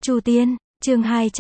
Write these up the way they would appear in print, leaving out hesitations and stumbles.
Chu Tiên, chương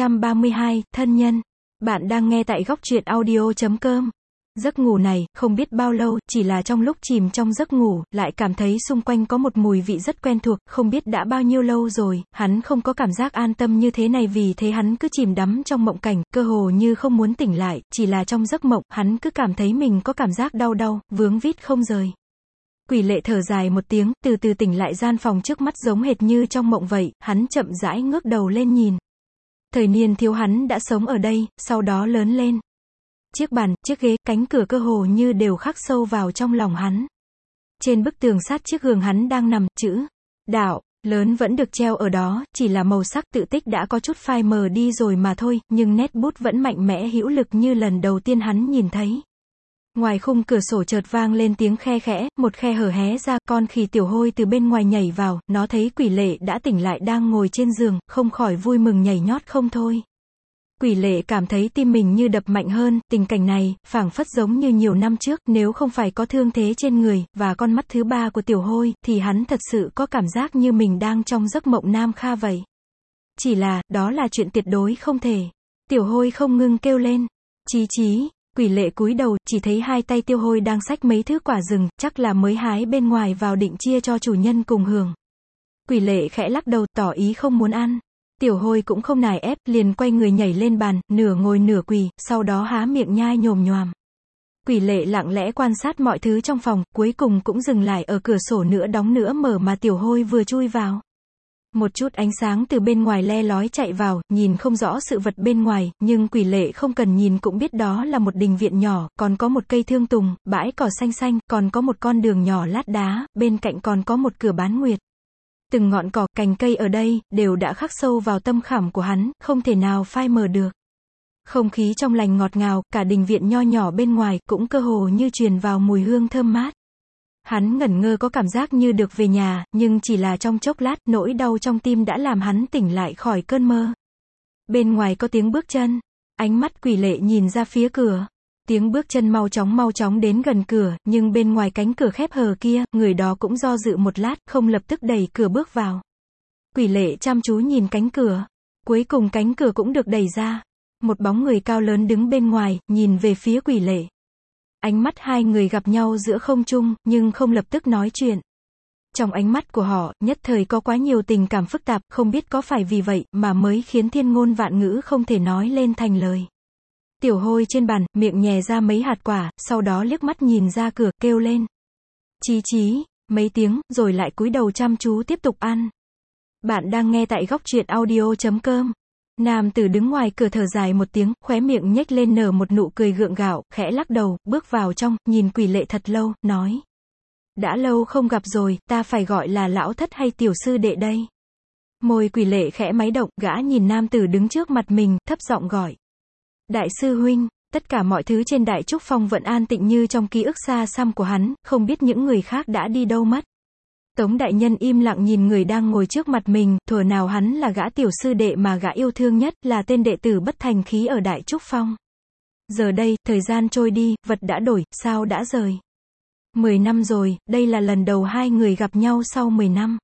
232, thân nhân. Bạn đang nghe tại góc truyện audio.com. Giấc ngủ này, không biết bao lâu, chỉ là trong lúc chìm trong giấc ngủ, lại cảm thấy xung quanh có một mùi vị rất quen thuộc, không biết đã bao nhiêu lâu rồi, hắn không có cảm giác an tâm như thế này vì thế hắn cứ chìm đắm trong mộng cảnh, cơ hồ như không muốn tỉnh lại, chỉ là trong giấc mộng, hắn cứ cảm thấy mình có cảm giác đau đau, vướng vít không rời. Quỷ Lệ thở dài một tiếng, từ từ tỉnh lại gian phòng trước mắt giống hệt như trong mộng vậy, hắn chậm rãi ngước đầu lên nhìn. Thời niên thiếu hắn đã sống ở đây, sau đó lớn lên. Chiếc bàn, chiếc ghế, cánh cửa cơ hồ như đều khắc sâu vào trong lòng hắn. Trên bức tường sát chiếc giường hắn đang nằm, chữ đạo lớn vẫn được treo ở đó, chỉ là màu sắc tự tích đã có chút phai mờ đi rồi mà thôi, nhưng nét bút vẫn mạnh mẽ hữu lực như lần đầu tiên hắn nhìn thấy. Ngoài khung cửa sổ chợt vang lên tiếng khe khẽ, một khe hở hé ra, con khỉ Tiểu Hôi từ bên ngoài nhảy vào, nó thấy Quỷ Lệ đã tỉnh lại đang ngồi trên giường, không khỏi vui mừng nhảy nhót không thôi. Quỷ Lệ cảm thấy tim mình như đập mạnh hơn, tình cảnh này, phảng phất giống như nhiều năm trước, nếu không phải có thương thế trên người, và con mắt thứ ba của Tiểu Hôi, thì hắn thật sự có cảm giác như mình đang trong giấc mộng Nam Kha vậy. Chỉ là, đó là chuyện tuyệt đối không thể. Tiểu Hôi không ngừng kêu lên. Chí chí. Quỷ Lệ cúi đầu, chỉ thấy hai tay Tiểu Hôi đang xách mấy thứ quả rừng, chắc là mới hái bên ngoài vào định chia cho chủ nhân cùng hưởng. Quỷ Lệ khẽ lắc đầu, tỏ ý không muốn ăn. Tiểu Hôi cũng không nài ép, liền quay người nhảy lên bàn, nửa ngồi nửa quỳ, sau đó há miệng nhai nhồm nhoàm. Quỷ Lệ lặng lẽ quan sát mọi thứ trong phòng, cuối cùng cũng dừng lại ở cửa sổ nửa đóng nửa mở mà Tiểu Hôi vừa chui vào. Một chút ánh sáng từ bên ngoài le lói chạy vào, nhìn không rõ sự vật bên ngoài, nhưng Quỷ Lệ không cần nhìn cũng biết đó là một đình viện nhỏ, còn có một cây thương tùng, bãi cỏ xanh xanh, còn có một con đường nhỏ lát đá, bên cạnh còn có một cửa bán nguyệt. Từng ngọn cỏ, cành cây ở đây, đều đã khắc sâu vào tâm khảm của hắn, không thể nào phai mờ được. Không khí trong lành ngọt ngào, cả đình viện nho nhỏ bên ngoài, cũng cơ hồ như truyền vào mùi hương thơm mát. Hắn ngẩn ngơ có cảm giác như được về nhà, nhưng chỉ là trong chốc lát, nỗi đau trong tim đã làm hắn tỉnh lại khỏi cơn mơ. Bên ngoài có tiếng bước chân. Ánh mắt Quỷ Lệ nhìn ra phía cửa. Tiếng bước chân mau chóng đến gần cửa, nhưng bên ngoài cánh cửa khép hờ kia, người đó cũng do dự một lát, không lập tức đẩy cửa bước vào. Quỷ Lệ chăm chú nhìn cánh cửa. Cuối cùng cánh cửa cũng được đẩy ra. Một bóng người cao lớn đứng bên ngoài, nhìn về phía Quỷ Lệ. Ánh mắt hai người gặp nhau giữa không trung, nhưng không lập tức nói chuyện. Trong ánh mắt của họ, nhất thời có quá nhiều tình cảm phức tạp, không biết có phải vì vậy, mà mới khiến thiên ngôn vạn ngữ không thể nói lên thành lời. Tiểu Hôi trên bàn, miệng nhè ra mấy hạt quả, sau đó liếc mắt nhìn ra cửa, kêu lên. Chí chí, mấy tiếng, rồi lại cúi đầu chăm chú tiếp tục ăn. Bạn đang nghe tại góc truyện audio.com. Nam tử đứng ngoài cửa thở dài một tiếng, khóe miệng nhếch lên nở một nụ cười gượng gạo, khẽ lắc đầu, bước vào trong, nhìn Quỷ Lệ thật lâu, nói. Đã lâu không gặp rồi, ta phải gọi là lão thất hay tiểu sư đệ đây? Môi Quỷ Lệ khẽ máy động, gã nhìn nam tử đứng trước mặt mình, thấp giọng gọi. Đại sư huynh. Tất cả mọi thứ trên Đại Trúc Phong vẫn an tĩnh như trong ký ức xa xăm của hắn, không biết những người khác đã đi đâu mất. Tống đại nhân im lặng nhìn người đang ngồi trước mặt mình, thuở nào hắn là gã tiểu sư đệ mà gã yêu thương nhất, là tên đệ tử bất thành khí ở Đại Trúc Phong. Giờ đây, thời gian trôi đi, vật đã đổi, sao đã rời. 10 năm rồi, đây là lần đầu hai người gặp nhau sau 10 năm.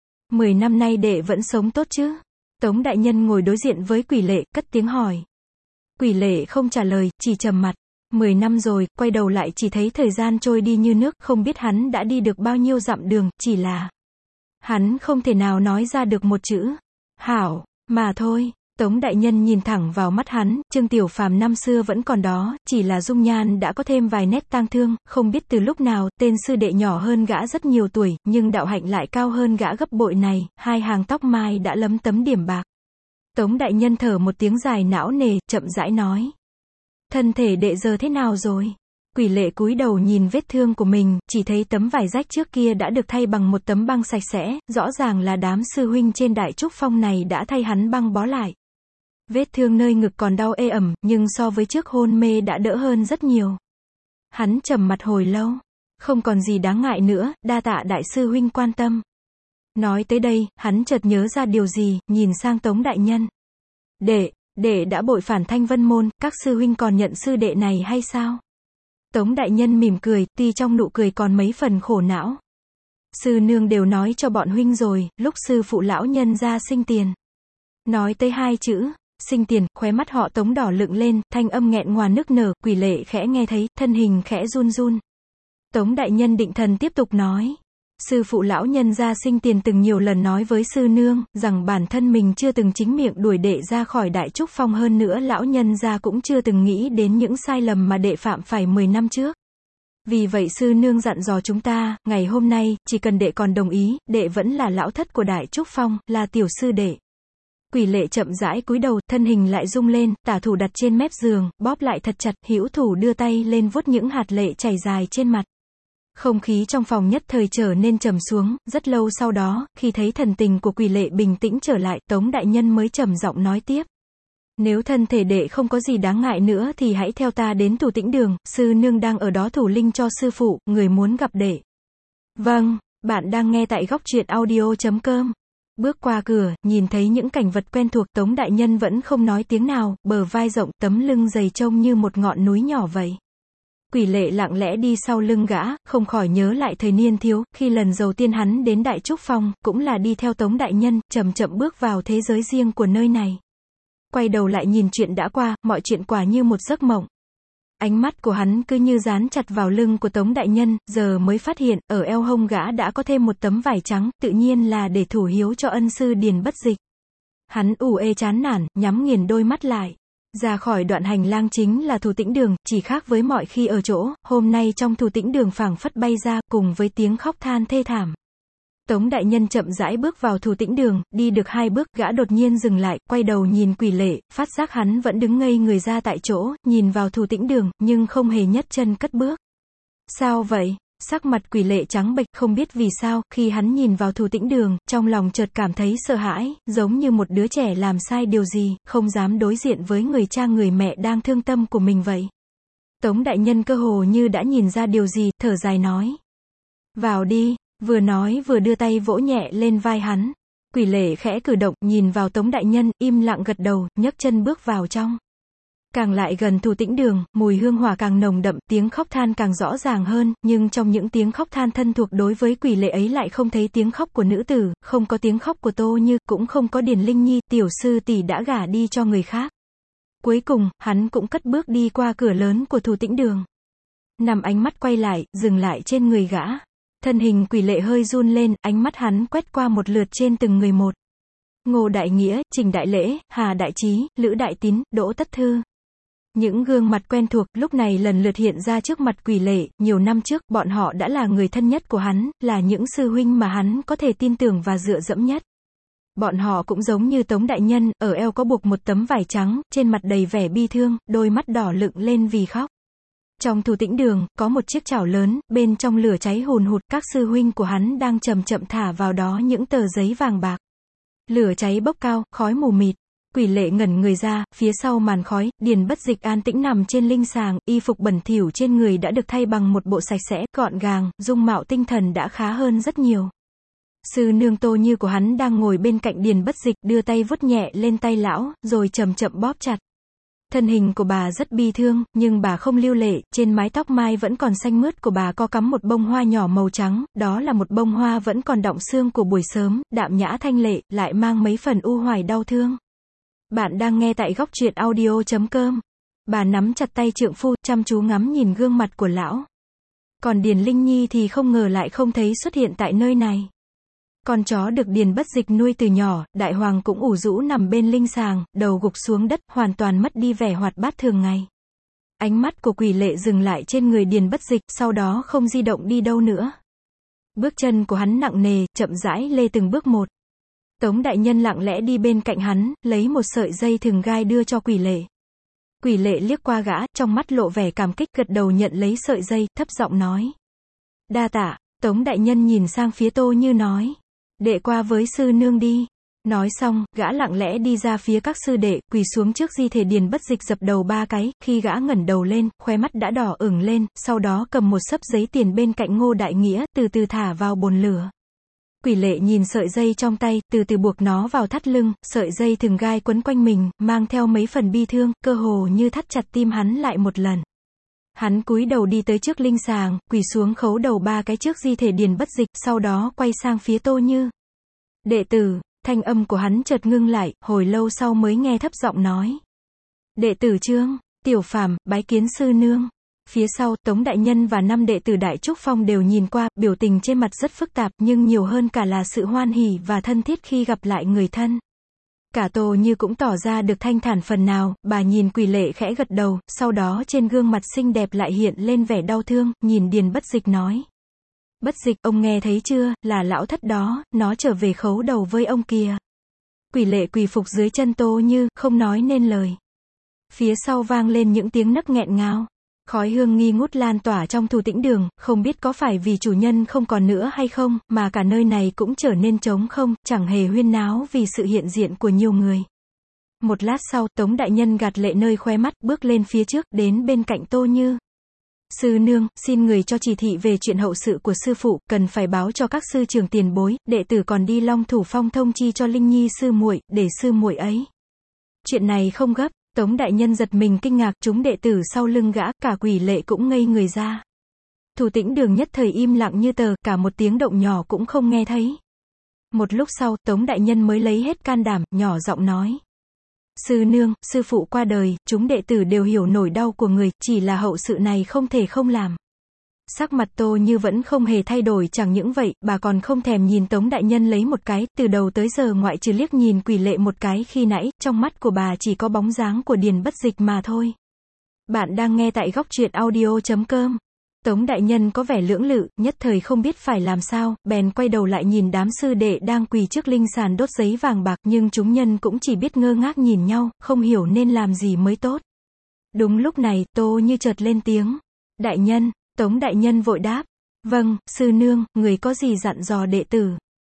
10 năm nay đệ vẫn sống tốt chứ? Tống đại nhân ngồi đối diện với Quỷ Lệ, cất tiếng hỏi. Quỷ Lệ không trả lời, chỉ trầm mặt. 10 năm rồi, quay đầu lại chỉ thấy thời gian trôi đi như nước, không biết hắn đã đi được bao nhiêu dặm đường, chỉ là hắn không thể nào nói ra được một chữ hảo, mà thôi. Tống đại nhân nhìn thẳng vào mắt hắn, Trương Tiểu Phàm năm xưa vẫn còn đó, chỉ là dung nhan đã có thêm vài nét tang thương, không biết từ lúc nào, tên sư đệ nhỏ hơn gã rất nhiều tuổi, nhưng đạo hạnh lại cao hơn gã gấp bội này, hai hàng tóc mai đã lấm tấm điểm bạc. Tống đại nhân thở một tiếng dài não nề, chậm rãi nói. Thân thể đệ giờ thế nào rồi? Quỷ Lệ cúi đầu nhìn vết thương của mình, chỉ thấy tấm vải rách trước kia đã được thay bằng một tấm băng sạch sẽ, rõ ràng là đám sư huynh trên Đại Trúc Phong này đã thay hắn băng bó lại. Vết thương nơi ngực còn đau ê ẩm, nhưng so với trước hôn mê đã đỡ hơn rất nhiều. Hắn trầm mặt hồi lâu. Không còn gì đáng ngại nữa, đa tạ đại sư huynh quan tâm. Nói tới đây, hắn chợt nhớ ra điều gì, nhìn sang Tống đại nhân. Đệ đã bội phản Thanh Vân môn, các sư huynh còn nhận sư đệ này hay sao? Tống đại nhân mỉm cười, tuy trong nụ cười còn mấy phần khổ não. Sư nương đều nói cho bọn huynh rồi, lúc sư phụ lão nhân ra sinh tiền. Nói tới hai chữ, sinh tiền, khóe mắt họ Tống đỏ lựng lên, thanh âm nghẹn ngào nức nở, Quỷ Lệ khẽ nghe thấy, thân hình khẽ run run. Tống đại nhân định thần tiếp tục nói. Sư phụ lão nhân gia sinh tiền từng nhiều lần nói với sư nương, rằng bản thân mình chưa từng chính miệng đuổi đệ ra khỏi Đại Trúc Phong, hơn nữa lão nhân gia cũng chưa từng nghĩ đến những sai lầm mà đệ phạm phải 10 năm trước. Vì vậy sư nương dặn dò chúng ta, ngày hôm nay, chỉ cần đệ còn đồng ý, đệ vẫn là lão thất của Đại Trúc Phong, là tiểu sư đệ. Quỷ Lệ chậm rãi cúi đầu, thân hình lại rung lên, tả thủ đặt trên mép giường, bóp lại thật chặt, hữu thủ đưa tay lên vuốt những hạt lệ chảy dài trên mặt. Không khí trong phòng nhất thời trở nên trầm xuống, rất lâu sau đó, khi thấy thần tình của Quỷ Lệ bình tĩnh trở lại, Tống đại nhân mới trầm giọng nói tiếp. Nếu thân thể đệ không có gì đáng ngại nữa thì hãy theo ta đến Thủ Tĩnh Đường, sư nương đang ở đó thủ linh cho sư phụ, người muốn gặp đệ. Vâng, bạn đang nghe tại Góc Truyện Audio.com. Bước qua cửa, nhìn thấy những cảnh vật quen thuộc, Tống đại nhân vẫn không nói tiếng nào, bờ vai rộng, tấm lưng dày trông như một ngọn núi nhỏ vậy. Quỷ Lệ lặng lẽ đi sau lưng gã, không khỏi nhớ lại thời niên thiếu, khi lần đầu tiên hắn đến Đại Trúc Phong, cũng là đi theo Tống đại nhân, chậm chậm bước vào thế giới riêng của nơi này. Quay đầu lại nhìn chuyện đã qua, mọi chuyện quả như một giấc mộng. Ánh mắt của hắn cứ như dán chặt vào lưng của Tống đại nhân, giờ mới phát hiện, ở eo hông gã đã có thêm một tấm vải trắng, tự nhiên là để thủ hiếu cho ân sư Điền Bất Dịch. Hắn ủ ê chán nản, nhắm nghiền đôi mắt lại. Ra khỏi đoạn hành lang chính là Thủ Tĩnh Đường, chỉ khác với mọi khi ở chỗ, hôm nay trong Thủ Tĩnh Đường phảng phất bay ra, cùng với tiếng khóc than thê thảm. Tống đại nhân chậm rãi bước vào Thủ Tĩnh Đường, đi được 2 bước, gã đột nhiên dừng lại, quay đầu nhìn Quỷ Lệ, phát giác hắn vẫn đứng ngây người ra tại chỗ, nhìn vào Thủ Tĩnh Đường, nhưng không hề nhấc chân cất bước. Sao vậy? Sắc mặt Quỷ Lệ trắng bệch, không biết vì sao, khi hắn nhìn vào Thủ Tĩnh Đường, trong lòng chợt cảm thấy sợ hãi, giống như một đứa trẻ làm sai điều gì, không dám đối diện với người cha người mẹ đang thương tâm của mình vậy. Tống đại nhân cơ hồ như đã nhìn ra điều gì, thở dài nói. Vào đi. Vừa nói vừa đưa tay vỗ nhẹ lên vai hắn. Quỷ Lệ khẽ cử động, nhìn vào Tống đại nhân, im lặng gật đầu, nhấc chân bước vào trong. Càng lại gần Thủ Tĩnh Đường, mùi hương hỏa càng nồng đậm, tiếng khóc than càng rõ ràng hơn, nhưng trong những tiếng khóc than thân thuộc đối với Quỷ Lệ ấy lại không thấy tiếng khóc của nữ tử, không có tiếng khóc của Tô Như, cũng không có Điền Linh Nhi, tiểu sư tỷ đã gả đi cho người khác. Cuối cùng, hắn cũng cất bước đi qua cửa lớn của Thủ Tĩnh Đường. Nằm ánh mắt quay lại, dừng lại trên người gã. Thân hình Quỷ Lệ hơi run lên, ánh mắt hắn quét qua một lượt trên từng người một. Ngô Đại Nghĩa, Trình Đại Lễ, Hà Đại Trí, Lữ Đại Tín, Đỗ Tất Thư. Những gương mặt quen thuộc, lúc này lần lượt hiện ra trước mặt Quỷ Lệ, nhiều năm trước, bọn họ đã là người thân nhất của hắn, là những sư huynh mà hắn có thể tin tưởng và dựa dẫm nhất. Bọn họ cũng giống như Tống đại nhân, ở eo có buộc một tấm vải trắng, trên mặt đầy vẻ bi thương, đôi mắt đỏ lựng lên vì khóc. Trong Thủ Tĩnh Đường, có một chiếc chảo lớn, bên trong lửa cháy hùn hụt, các sư huynh của hắn đang chậm chậm thả vào đó những tờ giấy vàng bạc. Lửa cháy bốc cao, khói mù mịt. Quỷ Lệ ngẩn người ra, phía sau màn khói, Điền Bất Dịch an tĩnh nằm trên linh sàng, y phục bẩn thỉu trên người đã được thay bằng một bộ sạch sẽ, gọn gàng, dung mạo tinh thần đã khá hơn rất nhiều. Sư nương Tô Như của hắn đang ngồi bên cạnh Điền Bất Dịch, đưa tay vuốt nhẹ lên tay lão, rồi chậm chậm bóp chặt. Thân hình của bà rất bi thương, nhưng bà không lưu lệ, trên mái tóc mai vẫn còn xanh mướt của bà có cắm một bông hoa nhỏ màu trắng, đó là một bông hoa vẫn còn đọng sương của buổi sớm, đạm nhã thanh lệ, lại mang mấy phần u hoài đau thương. Bạn đang nghe tại Góc Truyện Audio.com. Bà nắm chặt tay trượng phu, chăm chú ngắm nhìn gương mặt của lão. Còn Điền Linh Nhi thì không ngờ lại không thấy xuất hiện tại nơi này. Con chó được Điền Bất Dịch nuôi từ nhỏ, Đại Hoàng cũng ủ rũ nằm bên linh sàng, đầu gục xuống đất, hoàn toàn mất đi vẻ hoạt bát thường ngày. Ánh mắt của Quỷ Lệ dừng lại trên người Điền Bất Dịch, sau đó không di động đi đâu nữa. Bước chân của hắn nặng nề, chậm rãi lê từng bước một. Tống đại nhân lặng lẽ đi bên cạnh hắn, lấy một sợi dây thừng gai đưa cho Quỷ Lệ. Quỷ Lệ liếc qua gã, trong mắt lộ vẻ cảm kích, gật đầu nhận lấy sợi dây, thấp giọng nói. Đa tạ. Tống đại nhân nhìn sang phía Tô Như nói. Đệ qua với sư nương đi. Nói xong, gã lặng lẽ đi ra phía các sư đệ, quỳ xuống trước di thể Điền Bất Dịch dập đầu 3 cái, khi gã ngẩng đầu lên, khóe mắt đã đỏ ửng lên, sau đó cầm một xấp giấy tiền bên cạnh Ngô Đại Nghĩa, từ từ thả vào bồn lửa. Quỷ Lệ nhìn sợi dây trong tay, từ từ buộc nó vào thắt lưng, sợi dây thừng gai quấn quanh mình, mang theo mấy phần bi thương, cơ hồ như thắt chặt tim hắn lại một lần. Hắn cúi đầu đi tới trước linh sàng, quỳ xuống khấu đầu 3 cái trước di thể Điền Bất Dịch, sau đó quay sang phía Tô Như. Đệ tử, Thanh âm của hắn chợt ngưng lại, hồi lâu sau mới nghe thấp giọng nói. Đệ tử Trương, Tiểu Phàm, bái kiến sư nương. Phía sau, Tống đại nhân và 5 đệ tử Đại Trúc Phong đều nhìn qua, biểu tình trên mặt rất phức tạp, nhưng nhiều hơn cả là sự hoan hỉ và thân thiết khi gặp lại người thân. Cả Tô Như cũng tỏ ra được thanh thản phần nào, bà nhìn Quỷ Lệ khẽ gật đầu, sau đó trên gương mặt xinh đẹp lại hiện lên vẻ đau thương, nhìn Điền Bất Dịch nói. Bất Dịch, ông nghe thấy chưa, là lão thất đó, nó trở về khấu đầu với ông kìa. Quỷ Lệ quỳ phục dưới chân Tô Như, không nói nên lời. Phía sau vang lên những tiếng nấc nghẹn ngào. Khói hương nghi ngút lan tỏa trong Thủ Tĩnh Đường, không biết có phải vì chủ nhân không còn nữa hay không, mà cả nơi này cũng trở nên trống không, chẳng hề huyên náo vì sự hiện diện của nhiều người. Một lát sau, Tống đại nhân gạt lệ nơi khóe mắt, bước lên phía trước, đến bên cạnh Tô Như. Sư nương, xin người cho chỉ thị về chuyện hậu sự của sư phụ, cần phải báo cho các sư trưởng tiền bối, đệ tử còn đi Long Thủ Phong thông chi cho Linh Nhi sư muội, để sư muội ấy. Chuyện này không gấp. Tống đại nhân giật mình kinh ngạc, chúng đệ tử sau lưng gã, cả Quỷ Lệ cũng ngây người ra. Thủ Tĩnh Đường nhất thời im lặng như tờ, cả một tiếng động nhỏ cũng không nghe thấy. Một lúc sau, Tống đại nhân mới lấy hết can đảm, nhỏ giọng nói. Sư nương, sư phụ qua đời, chúng đệ tử đều hiểu nỗi đau của người, chỉ là hậu sự này không thể không làm. Sắc mặt Tô Như vẫn không hề thay đổi, chẳng những vậy, bà còn không thèm nhìn Tống đại nhân lấy một cái, từ đầu tới giờ ngoại trừ liếc nhìn Quỷ Lệ một cái khi nãy, trong mắt của bà chỉ có bóng dáng của Điền Bất Dịch mà thôi. Bạn đang nghe tại góc truyện audio.com. Tống đại nhân có vẻ lưỡng lự, nhất thời không biết phải làm sao, bèn quay đầu lại nhìn đám sư đệ đang quỳ trước linh sàn đốt giấy vàng bạc, nhưng chúng nhân cũng chỉ biết ngơ ngác nhìn nhau, không hiểu nên làm gì mới tốt. Đúng lúc này, Tô Như chợt lên tiếng. Đại nhân. Tống đại nhân vội đáp. Vâng, sư nương, người có gì dặn dò đệ tử?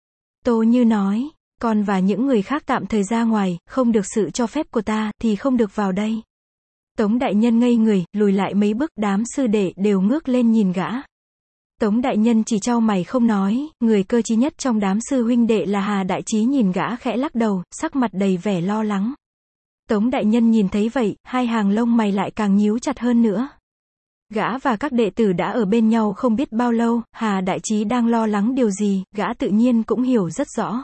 Tô Như nói. Con và những người khác tạm thời ra ngoài, không được sự cho phép của ta, thì không được vào đây. Tống đại nhân ngây người, lùi lại mấy bước, đám sư đệ đều ngước lên nhìn gã. Tống đại nhân chỉ chau mày không nói, người cơ trí nhất trong đám sư huynh đệ là Hà Đại Trí nhìn gã khẽ lắc đầu, sắc mặt đầy vẻ lo lắng. Tống đại nhân nhìn thấy vậy, hai hàng lông mày lại càng nhíu chặt hơn nữa. Gã và các đệ tử đã ở bên nhau không biết bao lâu, Hà Đại Trí đang lo lắng điều gì, gã tự nhiên cũng hiểu rất rõ.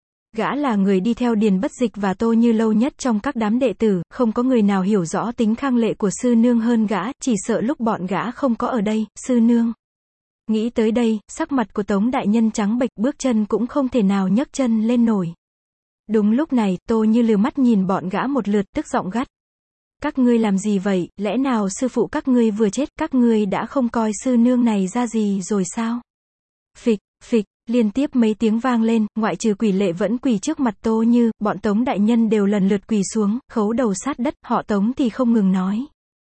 Gã là người đi theo Điền Bất Dịch và Tô Như lâu nhất trong các đám đệ tử, không có người nào hiểu rõ tính khang lệ của sư nương hơn gã, chỉ sợ lúc bọn gã không có ở đây, sư nương. Nghĩ tới đây, sắc mặt của Tống đại nhân trắng bệch, bước chân cũng không thể nào nhấc chân lên nổi. Đúng lúc này, Tô Như lừa mắt nhìn bọn gã một lượt, tức giọng gắt. Các ngươi làm gì vậy, lẽ nào sư phụ các ngươi vừa chết, các ngươi đã không coi sư nương này ra gì rồi sao? Phịch, phịch, liên tiếp mấy tiếng vang lên, ngoại trừ Quỷ Lệ vẫn quỳ trước mặt Tô Như, bọn Tống đại nhân đều lần lượt quỳ xuống, khấu đầu sát đất, họ Tống thì không ngừng nói.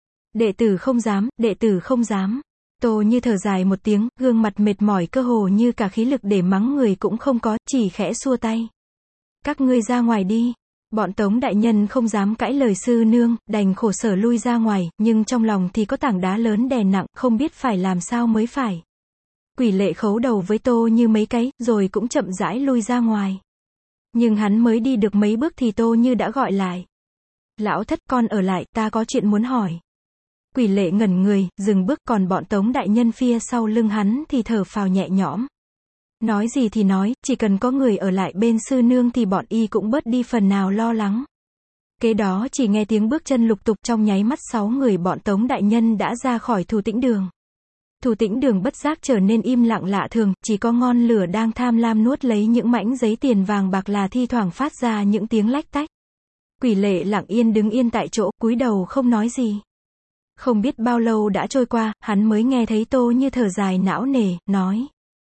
Đệ tử không dám, đệ tử không dám. Tô Như thở dài một tiếng, gương mặt mệt mỏi cơ hồ như cả khí lực để mắng người cũng không có, chỉ khẽ xua tay. Các ngươi ra ngoài đi. Bọn Tống đại nhân không dám cãi lời sư nương, đành khổ sở lui ra ngoài, nhưng trong lòng thì có tảng đá lớn đè nặng, không biết phải làm sao mới phải. Quỷ Lệ khấu đầu với Tô Như mấy cái, rồi cũng chậm rãi lui ra ngoài. Nhưng hắn mới đi được mấy bước thì Tô Như đã gọi lại. Lão thất, con ở lại, ta có chuyện muốn hỏi. Quỷ Lệ ngẩn người, dừng bước, còn bọn Tống đại nhân phía sau lưng hắn thì thở phào nhẹ nhõm. Nói gì thì nói, chỉ cần có người ở lại bên sư nương thì bọn y cũng bớt đi phần nào lo lắng. Kế đó chỉ nghe tiếng bước chân lục tục, trong nháy mắt 6 người bọn Tống đại nhân đã ra khỏi Thủ Tĩnh Đường. Thủ Tĩnh Đường bất giác trở nên im lặng lạ thường, chỉ có ngọn lửa đang tham lam nuốt lấy những mảnh giấy tiền vàng bạc là thi thoảng phát ra những tiếng lách tách. Quỷ Lệ lặng yên đứng yên tại chỗ, cúi đầu không nói gì. Không biết bao lâu đã trôi qua, hắn mới nghe thấy Tô Như thở dài não nề, nói.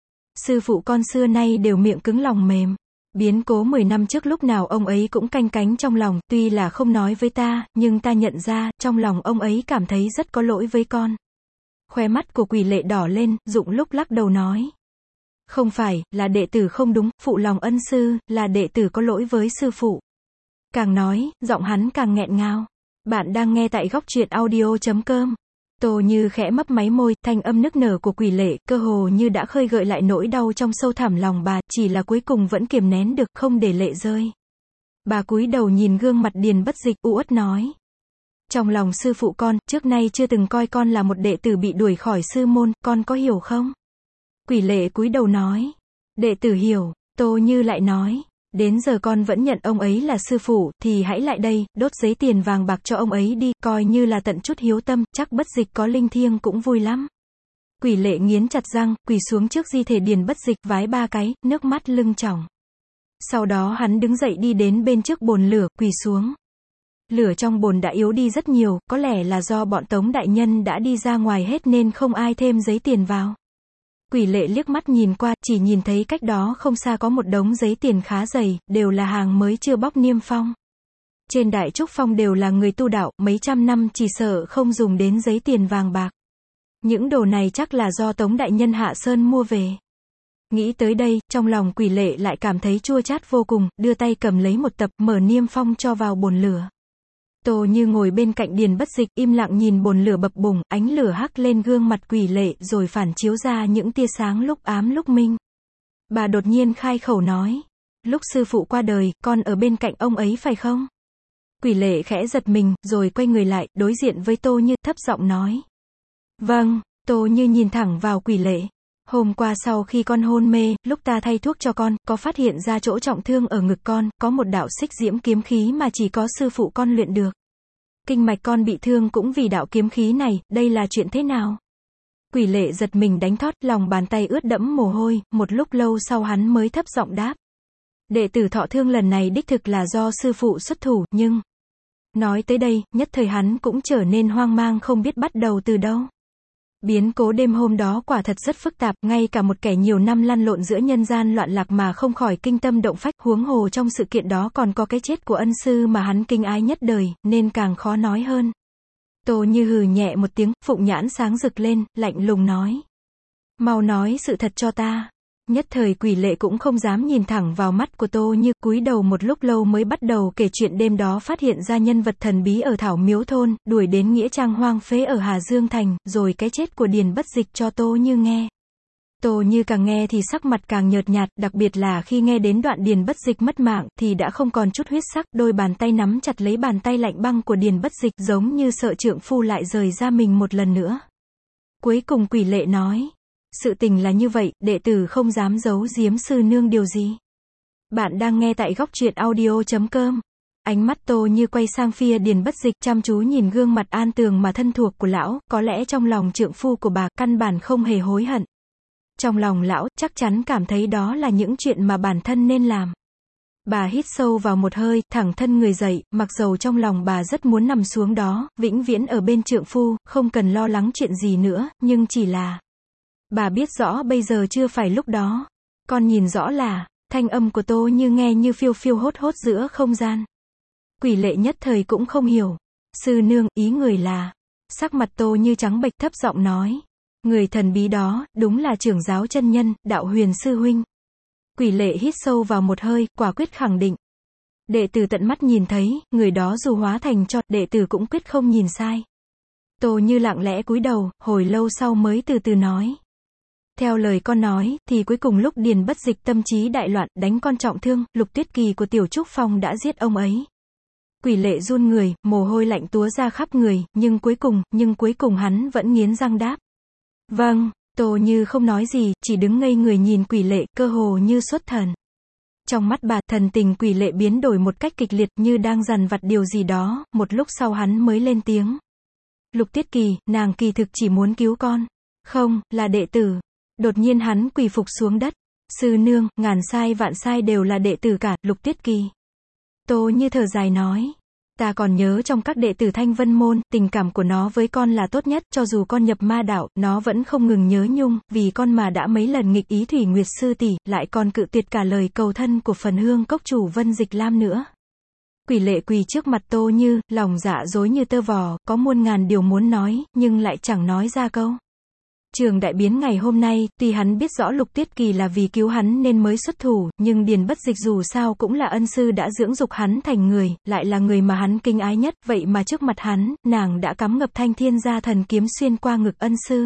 Sư phụ con xưa nay đều miệng cứng lòng mềm. Biến cố 10 năm trước lúc nào ông ấy cũng canh cánh trong lòng, tuy là không nói với ta, nhưng ta nhận ra, trong lòng ông ấy cảm thấy rất có lỗi với con. Khóe mắt của Quỷ Lệ đỏ lên, Dụng lúc lắc đầu nói. Không phải, là đệ tử không đúng, phụ lòng ân sư, là đệ tử có lỗi với sư phụ. Càng nói, giọng hắn càng nghẹn ngào. Bạn đang nghe tại góc truyện audio.com. Tô Như khẽ mấp máy môi, thanh âm nức nở của Quỷ Lệ, cơ hồ như đã khơi gợi lại nỗi đau trong sâu thẳm lòng bà, chỉ là cuối cùng vẫn kiềm nén được, không để lệ rơi. Bà cúi đầu nhìn gương mặt Điền Bất Dịch, u uất nói. Trong lòng sư phụ con, trước nay chưa từng coi con là một đệ tử bị đuổi khỏi sư môn, con có hiểu không? Quỷ Lệ cúi đầu nói. Đệ tử hiểu. Tô Như lại nói. Đến giờ con vẫn nhận ông ấy là sư phụ, thì hãy lại đây, đốt giấy tiền vàng bạc cho ông ấy đi, coi như là tận chút hiếu tâm, chắc Bất Dịch có linh thiêng cũng vui lắm. Quỷ Lệ nghiến chặt răng, quỳ xuống trước di thể Điền Bất Dịch, vái 3 cái, nước mắt lưng tròng. Sau đó hắn đứng dậy đi đến bên trước bồn lửa, quỳ xuống. Lửa trong bồn đã yếu đi rất nhiều, có lẽ là do bọn Tống đại nhân đã đi ra ngoài hết nên không ai thêm giấy tiền vào. Quỷ Lệ liếc mắt nhìn qua, chỉ nhìn thấy cách đó không xa có một đống giấy tiền khá dày, đều là hàng mới chưa bóc niêm phong. Trên Đại Trúc Phong đều là người tu đạo, mấy trăm năm chỉ sợ không dùng đến giấy tiền vàng bạc. Những đồ này chắc là do Tống đại nhân hạ sơn mua về. Nghĩ tới đây, trong lòng Quỷ Lệ lại cảm thấy chua chát vô cùng, đưa tay cầm lấy một tập, mở niêm phong cho vào bồn lửa. Tô Như ngồi bên cạnh Điền Bất Dịch, im lặng nhìn bồn lửa bập bùng, ánh lửa hắc lên gương mặt Quỷ Lệ, rồi phản chiếu ra những tia sáng lúc ám lúc minh. Bà đột nhiên khai khẩu nói, lúc sư phụ qua đời, con ở bên cạnh ông ấy phải không? Quỷ Lệ khẽ giật mình, rồi quay người lại, đối diện với Tô Như, thấp giọng nói. Vâng. Tô Như nhìn thẳng vào Quỷ Lệ. Hôm qua sau khi con hôn mê, lúc ta thay thuốc cho con, có phát hiện ra chỗ trọng thương ở ngực con, có một đạo xích diễm kiếm khí mà chỉ có sư phụ con luyện được. Kinh mạch con bị thương cũng vì đạo kiếm khí này, đây là chuyện thế nào? Quỷ Lệ giật mình đánh thót, lòng bàn tay ướt đẫm mồ hôi, một lúc lâu sau hắn mới thấp giọng đáp. Đệ tử thọ thương lần này đích thực là do sư phụ xuất thủ, nhưng... Nói tới đây, nhất thời hắn cũng trở nên hoang mang không biết bắt đầu từ đâu. Biến cố đêm hôm đó quả thật rất phức tạp, ngay cả một kẻ nhiều năm lăn lộn giữa nhân gian loạn lạc mà không khỏi kinh tâm động phách, huống hồ trong sự kiện đó còn có cái chết của ân sư mà hắn kính ái nhất đời, nên càng khó nói hơn. Tô Như hừ nhẹ một tiếng, phụng nhãn sáng rực lên, lạnh lùng nói. Mau nói sự thật cho ta. Nhất thời Quỷ Lệ cũng không dám nhìn thẳng vào mắt của Tô Như, cúi đầu một lúc lâu mới bắt đầu kể chuyện đêm đó phát hiện ra nhân vật thần bí ở Thảo Miếu Thôn, đuổi đến nghĩa trang hoang phế ở Hà Dương Thành, rồi cái chết của Điền Bất Dịch cho Tô Như nghe. Tô Như càng nghe thì sắc mặt càng nhợt nhạt, đặc biệt là khi nghe đến đoạn Điền Bất Dịch mất mạng, thì đã không còn chút huyết sắc, đôi bàn tay nắm chặt lấy bàn tay lạnh băng của Điền Bất Dịch, giống như sợ trượng phu lại rời ra mình một lần nữa. Cuối cùng Quỷ Lệ nói. Sự tình là như vậy, đệ tử không dám giấu giếm sư nương điều gì. Bạn đang nghe tại góc truyện audio.com. Ánh mắt Tô Như quay sang phía Điền Bất Dịch, chăm chú nhìn gương mặt an tường mà thân thuộc của lão, có lẽ trong lòng trượng phu của bà, căn bản không hề hối hận. Trong lòng lão, chắc chắn cảm thấy đó là những chuyện mà bản thân nên làm. Bà hít sâu vào một hơi, thẳng thân người dậy, mặc dầu trong lòng bà rất muốn nằm xuống đó, vĩnh viễn ở bên trượng phu, không cần lo lắng chuyện gì nữa, nhưng chỉ là... Bà biết rõ bây giờ chưa phải lúc đó. Con nhìn rõ là, thanh âm của Tô Như nghe như phiêu phiêu hốt hốt giữa không gian. Quỷ Lệ nhất thời cũng không hiểu. Sư nương, ý người là, sắc mặt Tô Như trắng bệch, thấp giọng nói. Người thần bí đó, đúng là trưởng giáo chân nhân, Đạo Huyền sư huynh. Quỷ Lệ hít sâu vào một hơi, quả quyết khẳng định. Đệ tử tận mắt nhìn thấy, người đó dù hóa thành cho, đệ tử cũng quyết không nhìn sai. Tô Như lặng lẽ cúi đầu, hồi lâu sau mới từ từ nói. Theo lời con nói, thì cuối cùng lúc Điền Bất Dịch tâm trí đại loạn, đánh con trọng thương, Lục Tuyết Kỳ của Tiểu Trúc Phong đã giết ông ấy. Quỷ Lệ run người, mồ hôi lạnh túa ra khắp người, nhưng cuối cùng hắn vẫn nghiến răng đáp. Vâng. Tô Như không nói gì, chỉ đứng ngây người nhìn Quỷ Lệ, cơ hồ như xuất thần. Trong mắt bà, thần tình Quỷ Lệ biến đổi một cách kịch liệt, như đang dằn vặt điều gì đó, một lúc sau hắn mới lên tiếng. Lục Tuyết Kỳ, nàng kỳ thực chỉ muốn cứu con. Không, là đệ tử. Đột nhiên hắn quỳ phục xuống đất. Sư nương, ngàn sai vạn sai đều là đệ tử cả, Lục Tuyết Kỳ. Tô Như thở dài nói. Ta còn nhớ trong các đệ tử Thanh Vân Môn, tình cảm của nó với con là tốt nhất, cho dù con nhập ma đạo, nó vẫn không ngừng nhớ nhung, vì con mà đã mấy lần nghịch ý Thủy Nguyệt sư tỷ, lại còn cự tuyệt cả lời cầu thân của Phần Hương cốc chủ Vân Dịch Lam nữa. Quỷ Lệ quỳ trước mặt Tô Như, lòng dạ dối như tơ vò, có muôn ngàn điều muốn nói, nhưng lại chẳng nói ra câu. Trường đại biến ngày hôm nay, tuy hắn biết rõ Lục Tuyết Kỳ là vì cứu hắn nên mới xuất thủ, nhưng Điền Bất Dịch dù sao cũng là ân sư đã dưỡng dục hắn thành người, lại là người mà hắn kính ái nhất, vậy mà trước mặt hắn, nàng đã cắm ngập Thanh Thiên Gia Thần kiếm xuyên qua ngực ân sư.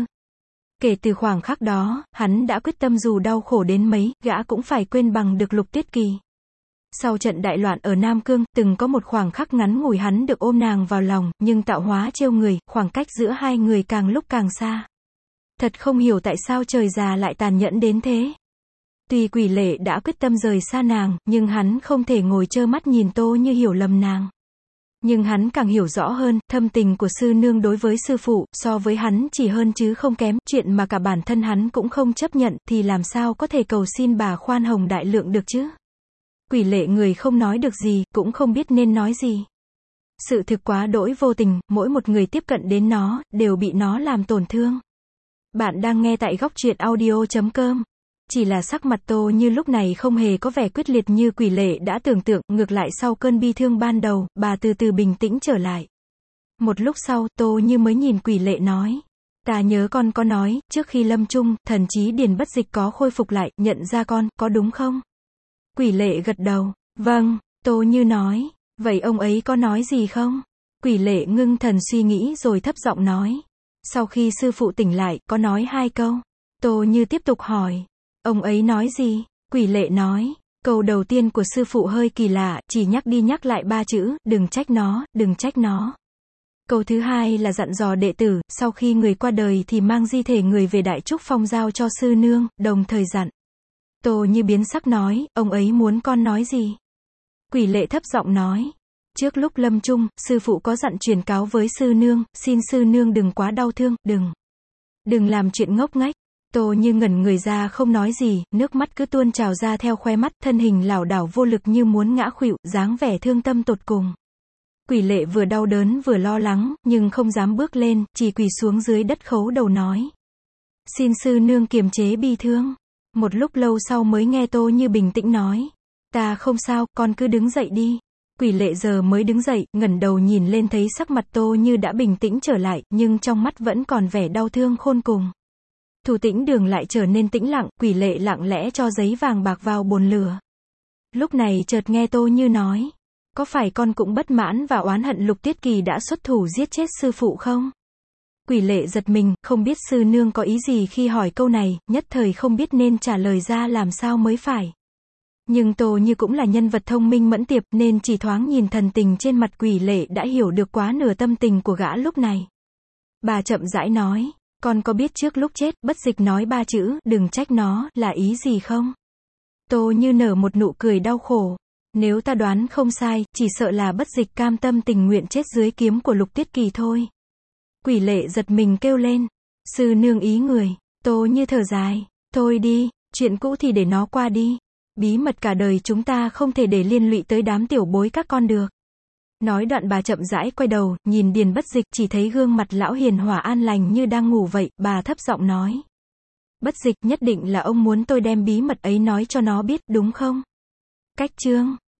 Kể từ khoảng khắc đó, hắn đã quyết tâm dù đau khổ đến mấy, gã cũng phải quên bằng được Lục Tuyết Kỳ. Sau trận đại loạn ở Nam Cương, từng có một khoảng khắc ngắn ngủi hắn được ôm nàng vào lòng, nhưng tạo hóa trêu người, khoảng cách giữa hai người càng lúc càng xa. Thật không hiểu tại sao trời già lại tàn nhẫn đến thế. Tuy Quỷ Lệ đã quyết tâm rời xa nàng, nhưng hắn không thể ngồi trơ mắt nhìn Tô Như hiểu lầm nàng. Nhưng hắn càng hiểu rõ hơn, thâm tình của sư nương đối với sư phụ, so với hắn chỉ hơn chứ không kém, chuyện mà cả bản thân hắn cũng không chấp nhận, thì làm sao có thể cầu xin bà khoan hồng đại lượng được chứ? Quỷ Lệ người không nói được gì, cũng không biết nên nói gì. Sự thực quá đỗi vô tình, mỗi một người tiếp cận đến nó, đều bị nó làm tổn thương. Bạn đang nghe tại góc truyện audio.com. Chỉ là sắc mặt Tô Như lúc này không hề có vẻ quyết liệt như Quỷ Lệ đã tưởng tượng, ngược lại sau cơn bi thương ban đầu, bà từ từ bình tĩnh trở lại. Một lúc sau, Tô Như mới nhìn Quỷ Lệ nói. Ta nhớ con có nói, trước khi lâm chung, thần trí Điền Bất Dịch có khôi phục lại, nhận ra con, có đúng không? Quỷ Lệ gật đầu. Vâng, Tô Như nói. Vậy ông ấy có nói gì không? Quỷ Lệ ngưng thần suy nghĩ rồi thấp giọng nói. Sau khi sư phụ tỉnh lại, có nói 2 câu. Tô Như tiếp tục hỏi. Ông ấy nói gì? Quỷ Lệ nói. Câu đầu tiên của sư phụ hơi kỳ lạ, chỉ nhắc đi nhắc lại 3 chữ, đừng trách nó, đừng trách nó. Câu thứ hai là dặn dò đệ tử, sau khi người qua đời thì mang di thể người về Đại Trúc Phong giao cho sư nương, đồng thời dặn. Tô Như biến sắc nói, ông ấy muốn con nói gì? Quỷ Lệ thấp giọng nói. Trước lúc lâm chung, sư phụ có dặn truyền cáo với sư nương, xin sư nương đừng quá đau thương, đừng làm chuyện ngốc nghếch. Tô Như ngẩn người ra không nói gì, nước mắt cứ tuôn trào ra theo khóe mắt, thân hình lảo đảo vô lực như muốn ngã khuỵu, dáng vẻ thương tâm tột cùng. Quỷ Lệ vừa đau đớn vừa lo lắng, nhưng không dám bước lên, chỉ quỳ xuống dưới đất khấu đầu nói. Xin sư nương kiềm chế bi thương. Một lúc lâu sau mới nghe Tô Như bình tĩnh nói. Ta không sao, con cứ đứng dậy đi. Quỷ Lệ giờ mới đứng dậy, ngẩng đầu nhìn lên thấy sắc mặt Tô Như đã bình tĩnh trở lại, nhưng trong mắt vẫn còn vẻ đau thương khôn cùng. Thủ Tĩnh Đường lại trở nên tĩnh lặng, Quỷ Lệ lặng lẽ cho giấy vàng bạc vào bồn lửa. Lúc này chợt nghe Tô Như nói. Có phải con cũng bất mãn và oán hận Lục Tiết Kỳ đã xuất thủ giết chết sư phụ không? Quỷ Lệ giật mình, không biết sư nương có ý gì khi hỏi câu này, nhất thời không biết nên trả lời ra làm sao mới phải. Nhưng Tô Như cũng là nhân vật thông minh mẫn tiệp, nên chỉ thoáng nhìn thần tình trên mặt Quỷ Lệ đã hiểu được quá nửa tâm tình của gã lúc này. Bà chậm rãi nói, con có biết trước lúc chết, Bất Dịch nói 3 chữ, đừng trách nó, là ý gì không? Tô Như nở một nụ cười đau khổ. Nếu ta đoán không sai, chỉ sợ là Bất Dịch cam tâm tình nguyện chết dưới kiếm của Lục Tiết Kỳ thôi. Quỷ Lệ giật mình kêu lên. Sư nương ý người. Tô Như thở dài. Thôi đi, chuyện cũ thì để nó qua đi. Bí mật cả đời chúng ta không thể để liên lụy tới đám tiểu bối các con được. Nói đoạn bà chậm rãi quay đầu, nhìn Điền Bất Dịch, chỉ thấy gương mặt lão hiền hòa an lành như đang ngủ vậy, bà thấp giọng nói. Bất Dịch, nhất định là ông muốn tôi đem bí mật ấy nói cho nó biết, đúng không? Cách chương